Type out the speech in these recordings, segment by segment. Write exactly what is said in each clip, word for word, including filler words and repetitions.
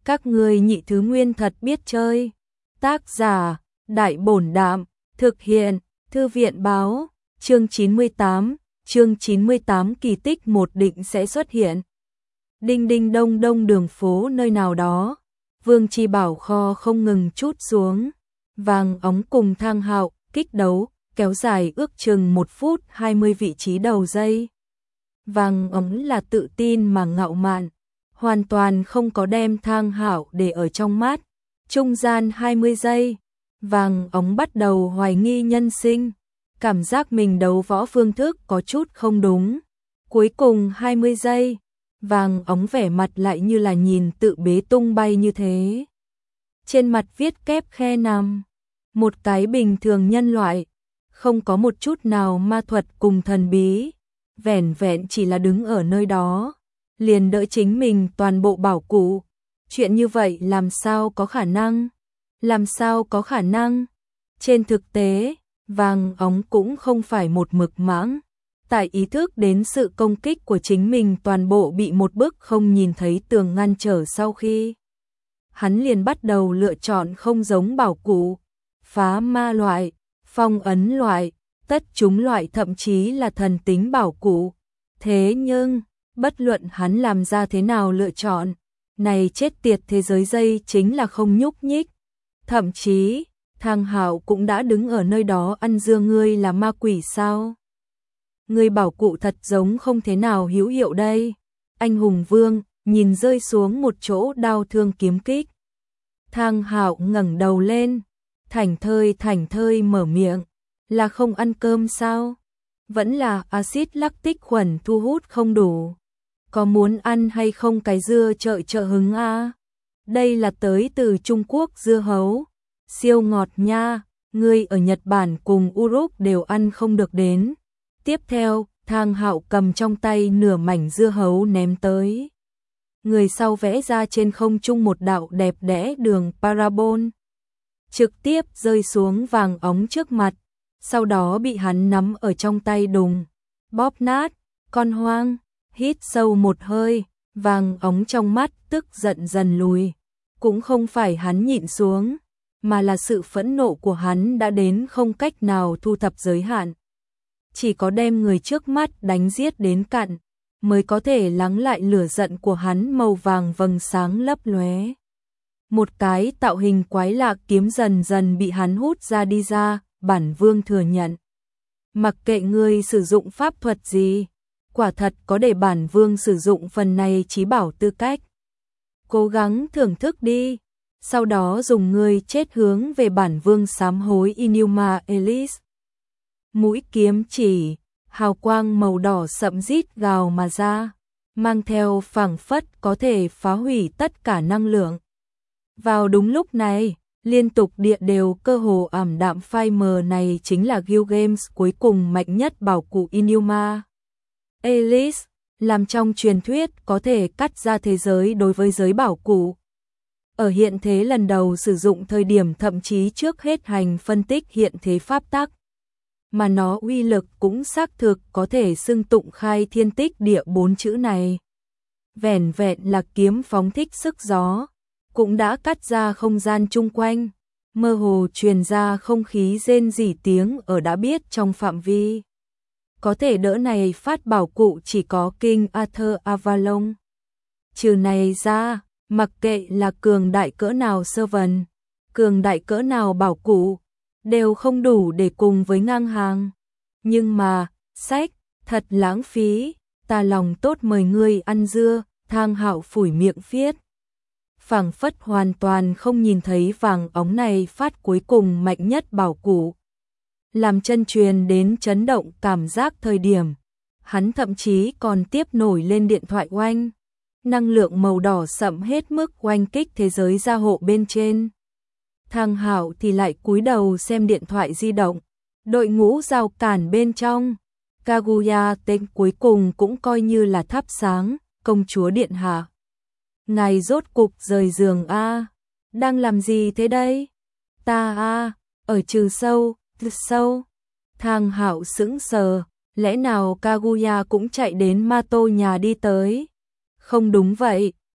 Các ngươi nhị thứ nguyên thật biết chơi. Tác giả, Đại Bổn Đạm, thực hiện, Thư viện Báo, chương chín mươi tám, chương chín mươi tám kỳ tích một định sẽ xuất hiện. Đinh đinh đông đông đường phố nơi nào đó, Vương Chi Bảo kho không ngừng trút xuống, Vàng Óng cùng Thang Hạo kích đấu, kéo dài ước chừng một phút hai mươi vị trí đầu giây. Vàng Óng là tự tin mà ngạo mạn, hoàn toàn không có đem Thang Hạo để ở trong mắt. Trung gian hai mươi giây, Vàng Óng bắt đầu hoài nghi nhân sinh, cảm giác mình đấu võ phương thức có chút không đúng. Cuối cùng hai mươi giây, Vàng Óng vẻ mặt lại như là nhìn tự bế tung bay như thế. Trên mặt viết kép khe nằm, một cái bình thường nhân loại, không có một chút nào ma thuật cùng thần bí, vẻn vẹn chỉ là đứng ở nơi đó, liền đỡ chính mình toàn bộ bảo cụ. Chuyện như vậy làm sao có khả năng? Làm sao có khả năng? Trên thực tế, Vàng Óng cũng không phải một mực mãng. Tại ý thức đến sự công kích của chính mình toàn bộ bị một bức không nhìn thấy tường ngăn trở sau khi, hắn liền bắt đầu lựa chọn không giống bảo cụ, phá ma loại, phong ấn loại, tất chúng loại thậm chí là thần tính bảo cụ. Thế nhưng, bất luận hắn làm ra thế nào lựa chọn, này chết tiệt thế giới dây chính là không nhúc nhích. Thậm chí, Thang Hạo cũng đã đứng ở nơi đó ăn dưa. Ngươi là ma quỷ sao? Ngươi bảo cụ thật giống không thế nào hữu hiệu đây. Anh hùng vương nhìn rơi xuống một chỗ đao thương kiếm kích. Thang Hạo ngẩng đầu lên, thảnh thơi thảnh thơi mở miệng, là không ăn cơm sao? Vẫn là axit lactic khuẩn thu hút không đủ. Có muốn ăn hay không cái dưa chợi trợ hứng a? Đây là tới từ Trung Quốc dưa hấu, siêu ngọt nha, ngươi ở Nhật Bản cùng Uruk đều ăn không được đến. Tiếp theo, Thang Hạo cầm trong tay nửa mảnh dưa hấu ném tới. Người sau vẽ ra trên không trung một đạo đẹp đẽ đường parabol, trực tiếp rơi xuống Vàng Óng trước mặt, sau đó bị hắn nắm ở trong tay đùng, bóp nát. Con hoang, hít sâu một hơi, Vàng Óng trong mắt tức giận dần lùi. Cũng không phải hắn nhịn xuống, mà là sự phẫn nộ của hắn đã đến không cách nào thu thập giới hạn. Chỉ có đem người trước mắt đánh giết đến cạn, mới có thể lắng lại lửa giận của hắn. Màu vàng vầng sáng lấp lóe. Một cái tạo hình quái lạ kiếm dần dần bị hắn hút ra đi ra, bản vương thừa nhận. Mặc kệ ngươi sử dụng pháp thuật gì, quả thật có để bản vương sử dụng phần này chí bảo tư cách. Cố gắng thưởng thức đi, sau đó dùng ngươi chết hướng về bản vương sám hối Inuma Elise. Mũi kiếm chỉ, hào quang màu đỏ sậm rít gào mà ra, mang theo phảng phất có thể phá hủy tất cả năng lượng. Vào đúng lúc này, liên tục địa đều cơ hồ ảm đạm phai mờ. Này chính là Guild Games cuối cùng mạnh nhất bảo cụ Inuma Elise, làm trong truyền thuyết có thể cắt ra thế giới đối với giới bảo cụ. Ở hiện thế lần đầu sử dụng thời điểm thậm chí trước hết hành phân tích hiện thế pháp tắc, mà nó uy lực cũng xác thực có thể xưng tụng khai thiên tích địa bốn chữ này. Vẻn vẹn là kiếm phóng thích sức gió, cũng đã cắt ra không gian chung quanh, mơ hồ truyền ra không khí rên rỉ tiếng ở đã biết trong phạm vi. Có thể đỡ này phát bảo cụ chỉ có King Arthur Avalon. Trừ này ra, mặc kệ là cường đại cỡ nào servant, cường đại cỡ nào bảo cụ, đều không đủ để cùng với ngang hàng. Nhưng mà, sách, thật lãng phí, ta lòng tốt mời ngươi ăn dưa. Thang Hạo phủi miệng viết, phảng phất hoàn toàn không nhìn thấy Vàng Óng này phát cuối cùng mạnh nhất bảo cụ. Làm chân truyền đến chấn động cảm giác thời điểm, hắn thậm chí còn tiếp nổi lên điện thoại oanh. Năng lượng màu đỏ sậm hết mức oanh kích thế giới gia hộ bên trên. Thang Hạo thì lại cúi đầu xem điện thoại di động. Đội ngũ rào cản bên trong, Kaguya tên cuối cùng cũng coi như là thắp sáng. Công chúa điện hạ, ngài rốt cục rời giường a? Đang làm gì thế đây? Ta a, ở trừ sâu, trừ sâu. Thang Hạo sững sờ, lẽ nào Kaguya cũng chạy đến Mato nhà đi tới? Không đúng vậy,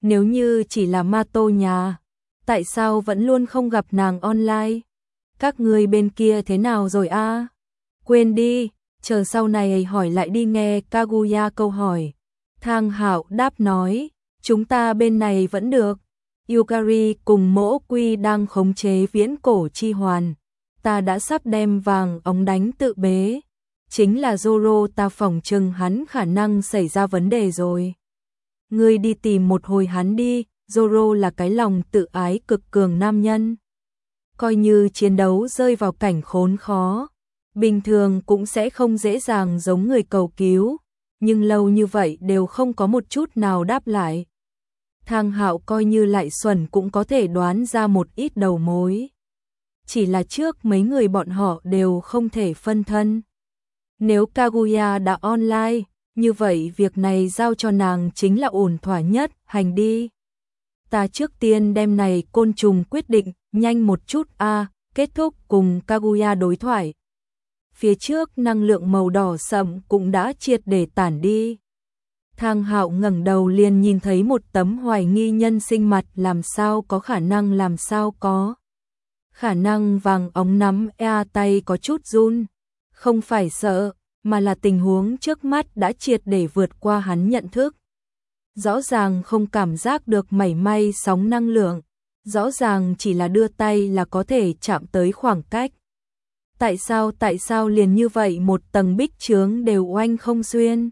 Nếu như chỉ là ma tô nhà, tại sao vẫn luôn không gặp nàng online? Các người bên kia thế nào rồi a? À? Quên đi, chờ sau này hỏi lại đi nghe Kaguya câu hỏi. Thang Hạo đáp nói, chúng ta bên này vẫn được. Yukari cùng Mỗ Quy đang khống chế viễn cổ chi hoàn. Ta đã sắp đem vàng ống đánh tự bế. Chính là Zoro, ta phỏng chừng hắn khả năng xảy ra vấn đề rồi. Ngươi đi tìm một hồi hắn đi, Zoro là cái lòng tự ái cực cường nam nhân. Coi như chiến đấu rơi vào cảnh khốn khó, bình thường cũng sẽ không dễ dàng giống người cầu cứu, nhưng lâu như vậy đều không có một chút nào đáp lại. Thang Hạo coi như lại xuẩn cũng có thể đoán ra một ít đầu mối. Chỉ là trước mấy người bọn họ đều không thể phân thân. Nếu Kaguya đã online, như vậy việc này giao cho nàng chính là ổn thỏa nhất, hành đi. Ta trước tiên đem này côn trùng quyết định, nhanh một chút a, à, kết thúc cùng Kaguya đối thoại. Phía trước năng lượng màu đỏ sậm cũng đã triệt để tản đi. Thang Hạo ngẩng đầu liền nhìn thấy một tấm hoài nghi nhân sinh mặt, làm sao có khả năng, làm sao có khả năng. Vàng ống nắm ea tay có chút run, không phải sợ, mà là tình huống trước mắt đã triệt để vượt qua hắn nhận thức. Rõ ràng không cảm giác được mảy may sóng năng lượng, rõ ràng chỉ là đưa tay là có thể chạm tới khoảng cách. Tại sao, tại sao liền như vậy một tầng bích chướng đều oanh không xuyên?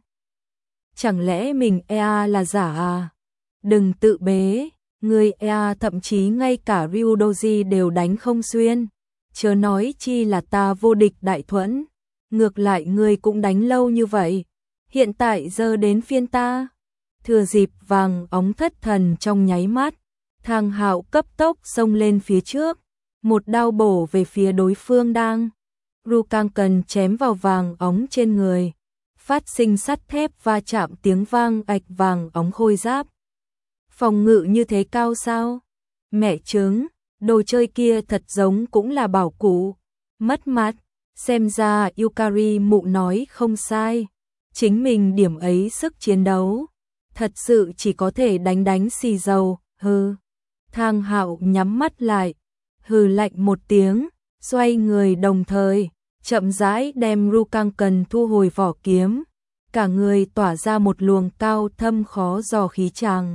Chẳng lẽ mình e a là giả à? Đừng tự bế, người e a thậm chí ngay cả Ryudoji đều đánh không xuyên. Chớ nói chi là ta vô địch đại thuẫn. Ngược lại người cũng đánh lâu như vậy. Hiện tại giờ đến phiên ta. Thừa dịp vàng ống thất thần trong nháy mắt, Thang Hạo cấp tốc xông lên phía trước, một đao bổ về phía đối phương đang Rukanken chém vào vàng ống trên người, phát sinh sắt thép va chạm tiếng vang ạch, vàng ống khôi giáp. Phòng ngự như thế cao sao? Mẹ trứng, đồ chơi kia thật giống cũng là bảo cụ. Mất mặt, xem ra Yukari mụ nói không sai. Chính mình điểm ấy sức chiến đấu, thật sự chỉ có thể đánh đánh xì dầu, hừ. Thang Hạo nhắm mắt lại, hừ lạnh một tiếng, xoay người đồng thời, chậm rãi đem Rukanken thu hồi vỏ kiếm, cả người tỏa ra một luồng cao thâm khó dò khí tràng.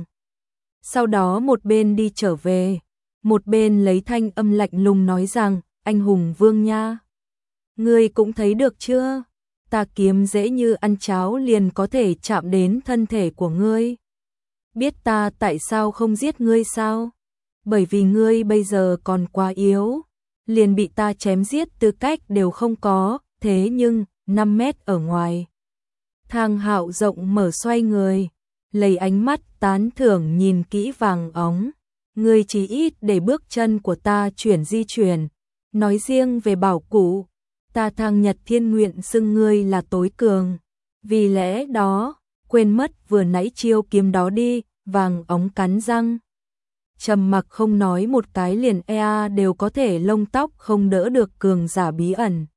Sau đó một bên đi trở về, một bên lấy thanh âm lạnh lùng nói rằng, anh hùng vương nha. Ngươi cũng thấy được chưa? Ta kiếm dễ như ăn cháo liền có thể chạm đến thân thể của ngươi. Biết ta tại sao không giết ngươi sao? Bởi vì ngươi bây giờ còn quá yếu, liền bị ta chém giết tư cách đều không có, thế nhưng, năm mét ở ngoài. Thang Hạo rộng mở xoay người, lấy ánh mắt tán thưởng nhìn kỹ vàng ống. Ngươi chỉ ít để bước chân của ta chuyển di chuyển. Nói riêng về bảo cụ, ta Thang Nhật Thiên nguyện xưng ngươi là tối cường. Vì lẽ đó, quên mất vừa nãy chiêu kiếm đó đi, vàng ống cắn răng. Trầm mặc không nói một cái, liền e a đều có thể lông tóc không đỡ được cường giả bí ẩn.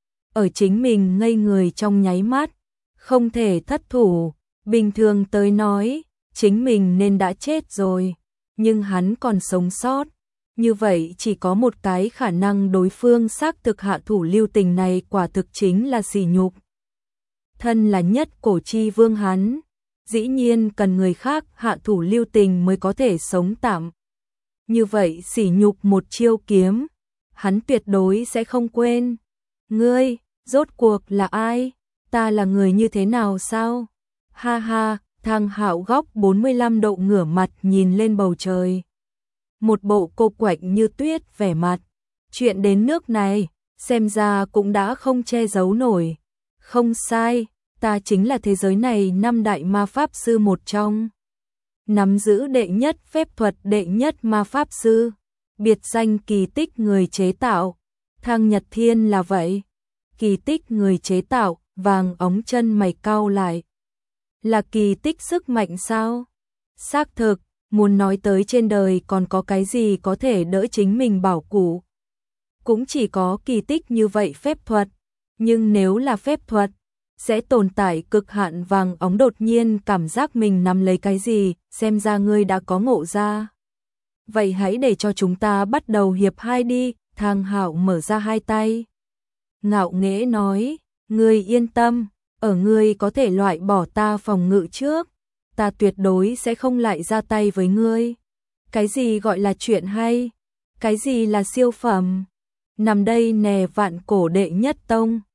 Ở chính mình ngây người trong nháy mắt, không thể thất thủ, bình thường tới nói, chính mình nên đã chết rồi, nhưng hắn còn sống sót. Như vậy chỉ có một cái khả năng, đối phương xác thực hạ thủ lưu tình, này quả thực chính là sỉ nhục. Thân là nhất cổ chi vương hắn, dĩ nhiên cần người khác hạ thủ lưu tình mới có thể sống tạm. Như vậy sỉ nhục một chiêu kiếm, hắn tuyệt đối sẽ không quên. Ngươi, rốt cuộc là ai? Ta là người như thế nào sao? Ha ha, Thang Hạo góc bốn mươi lăm độ ngửa mặt nhìn lên bầu trời. Một bộ cô quạnh như tuyết vẻ mặt. Chuyện đến nước này, xem ra cũng đã không che giấu nổi. Không sai, ta chính là thế giới này năm đại ma pháp sư một trong. Nắm giữ đệ nhất phép thuật, đệ nhất ma pháp sư. Biệt danh kỳ tích người chế tạo. Thang Nhật Thiên là vậy. Kỳ tích người chế tạo, vàng ống chân mày cau lại. Là kỳ tích sức mạnh sao? Xác thực, muốn nói tới trên đời còn có cái gì có thể đỡ chính mình bảo cụ. Cũng chỉ có kỳ tích như vậy phép thuật. Nhưng nếu là phép thuật, sẽ tồn tại cực hạn vàng óng đột nhiên cảm giác mình nắm lấy cái gì, xem ra ngươi đã có ngộ ra. Vậy hãy để cho chúng ta bắt đầu hiệp hai đi, Thang Hạo mở ra hai tay. Ngạo nghễ nói, ngươi yên tâm, ở ngươi có thể loại bỏ ta phòng ngự trước, ta tuyệt đối sẽ không lại ra tay với ngươi. Cái gì gọi là chuyện hay? Cái gì là siêu phẩm? Nằm đây nè vạn cổ đệ nhất tông.